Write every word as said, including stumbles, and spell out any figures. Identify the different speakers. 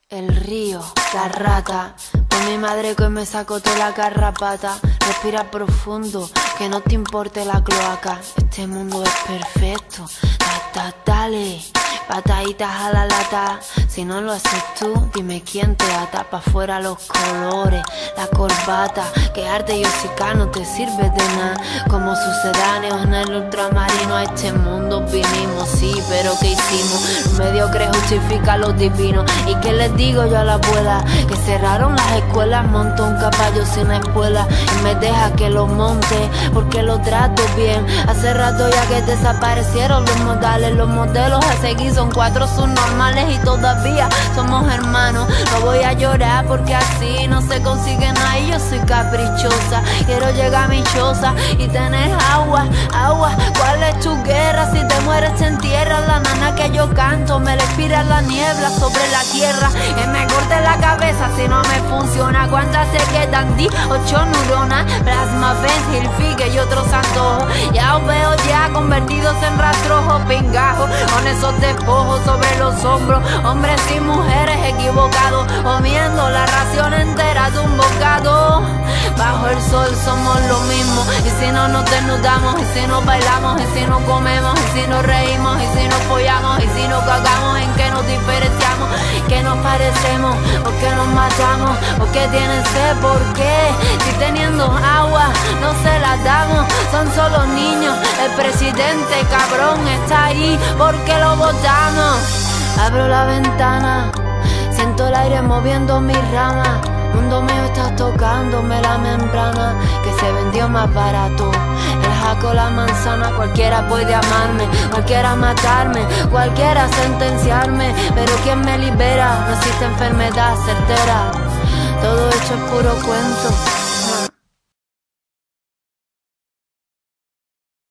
Speaker 1: El río, la rata, por mi madre que me sacó toda la garrapata. Respira profundo, que no te importe la cloaca. Este mundo es perfecto, da, da, dale, pataditas a la lata. Si no lo haces tú, dime quién te ata. Pa' fuera los colores, la corbata. Que arte y hocica no te sirve de nada. Como sucedáneos en el ultramarino, a este mundo vinimos, sí, pero ¿qué hicimos? Los mediocres justifican los divinos. ¿Y qué les digo yo a la abuela? Que cerraron las escuelas, montó un caballo sin espuela y me deja que lo monte, porque lo trato bien. Hace rato ya que desaparecieron los modales. Los modelos a seguir son cuatro subnormales y todavía somos hermanos. No voy a llorar porque así no se consigue nada y yo soy caprichosa. Quiero llegar a mi choza y tener agua, agua. ¿Cuál es tu guerra? Si te mueres te entierras. La nana que yo canto me respira la niebla sobre la tierra. Que me corte la cabeza si no me funciona. ¿Cuántas se quedan? Di ocho neuronas. Plasma, Benz, Figue y otros antojos. Ya os veo ya convertidos en rastrojos pingajos, con esos despojos sobre los hombros. Hombres y mujeres equivocados, comiendo la ración entera de un bocado. Bajo el sol somos lo mismo. Y si no nos desnudamos, y si nos bailamos, y si nos comemos, y si nos reímos, y si nos follamos, y si nos cagamos, ¿en qué nos diferenciamos? ¿Qué nos parecemos? ¿Por qué nos matamos? ¿Por qué tienen sed? ¿Por qué? Si teniendo agua no se la damos. Son solo niños. El presidente cabrón está ahí porque lo votamos. Abro la ventana, siento el aire moviendo mis ramas. Mundo mío, estás tocándome la membrana que se vendió más barato. El jaco, la manzana, cualquiera puede amarme, cualquiera matarme, cualquiera sentenciarme, pero ¿quién me libera? No existe enfermedad certera, todo esto es puro cuento.